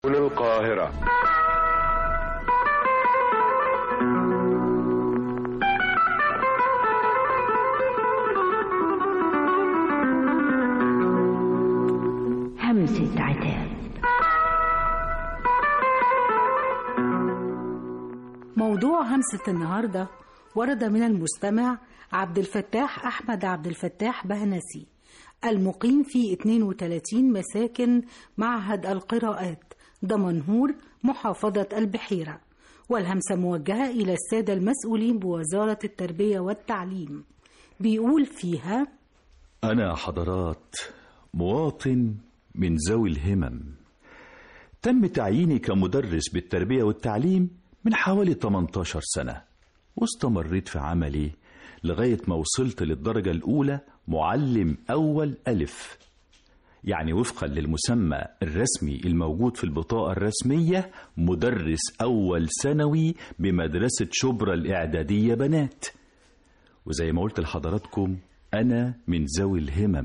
القاهرة. همسة عتاب. موضوع همسة النهاردة ورد من المستمع عبد الفتاح أحمد عبد الفتاح بهنسي، المقيم في 32 مساكن معهد القراءات دمنهور محافظة البحيرة، والهمسة موجهة إلى السادة المسؤولين بوزارة التربية والتعليم. بيقول فيها: أنا حضرات مواطن من ذوي الهمم، تم تعييني كمدرس بالتربية والتعليم من حوالي 18 سنة، واستمريت في عملي لغاية ما وصلت للدرجة الأولى معلم أول ألف، يعني وفقا للمسمى الرسمي الموجود في البطاقة الرسمية مدرس أول ثانوي بمدرسة شبرا الإعدادية بنات. وزي ما قلت لحضراتكم أنا من ذوي الهمم.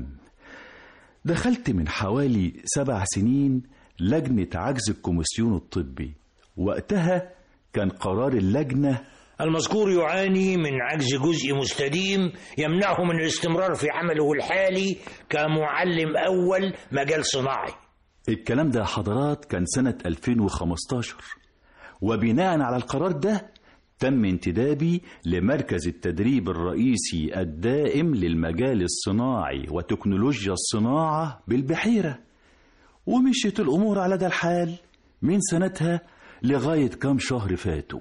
دخلت من حوالي 7 سنين لجنة عجز الكوميسيون الطبي، وقتها كان قرار اللجنة: المذكور يعاني من عجز جزئي مستديم يمنعه من الاستمرار في عمله الحالي كمعلم أول مجال صناعي. الكلام ده حضرات كان سنة 2015، وبناء على القرار ده تم انتدابي لمركز التدريب الرئيسي الدائم للمجال الصناعي وتكنولوجيا الصناعة بالبحيرة، ومشيت الأمور على ده الحال من سنتها لغاية كام شهر فاتوا.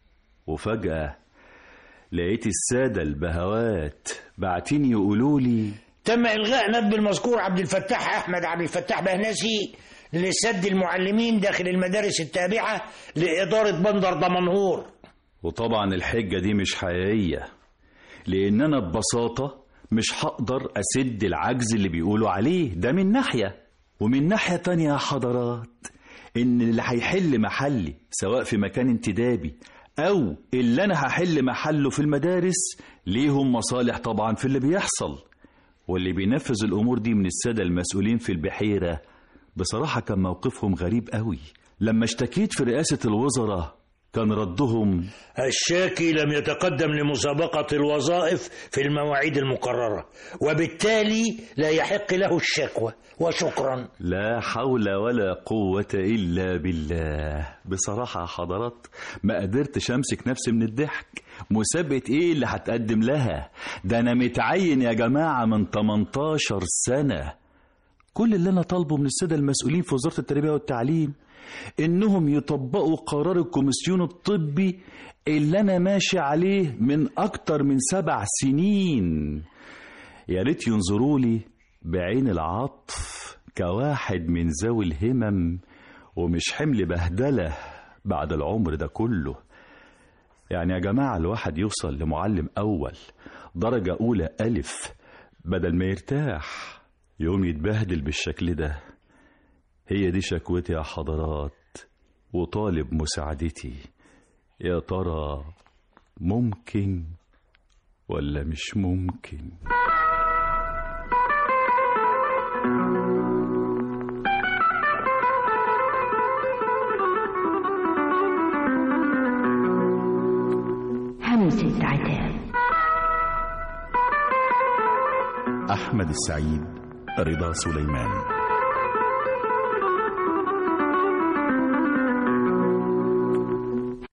وفجأة لقيت السادة البهوات بعتين يقولوا لي: تم إلغاء ندب المذكور عبد الفتاح أحمد عبد الفتاح بهنسي لسد المعلمين داخل المدارس التابعة لإدارة بندر دمنهور. وطبعا الحجة دي مش حقيقية، لأن أنا ببساطة مش هقدر أسد العجز اللي بيقولوا عليه ده من ناحية، ومن ناحية تانية يا حضرات إن اللي هيحل محلي سواء في مكان انتدابي أو اللي أنا هحل محله في المدارس ليهم مصالح طبعا في اللي بيحصل، واللي بينفذ الأمور دي من السادة المسؤولين في البحيرة بصراحة كان موقفهم غريب قوي. لما اشتكيت في رئاسة الوزراء كان ردهم: الشاكي لم يتقدم لمسابقة الوظائف في المواعيد المقررة، وبالتالي لا يحق له الشكوى، وشكرا. لا حول ولا قوة إلا بالله. بصراحة يا حضرات ما قدرتش أمسك نفسي من الضحك. مسابقة إيه اللي هتقدم لها؟ ده أنا متعين يا جماعة من 18 سنة. كل اللي أنا طالبه من السادة المسؤولين في وزارة التربية والتعليم إنهم يطبقوا قرار الكوميسيون الطبي اللي أنا ماشي عليه من أكتر من 7 سنين. يا ريت ينظروا لي بعين العطف كواحد من ذوي الهمم ومش حمل بهدلة بعد العمر ده كله. يعني يا جماعة الواحد يوصل لمعلم أول درجة أولى ألف بدل ما يرتاح يوم يتبهدل بالشكل ده. هي دي شكوتي يا حضرات وطالب مساعدتي. يا ترى ممكن ولا مش ممكن؟ همسة عتاب. أحمد السعيد، رضا سليمان.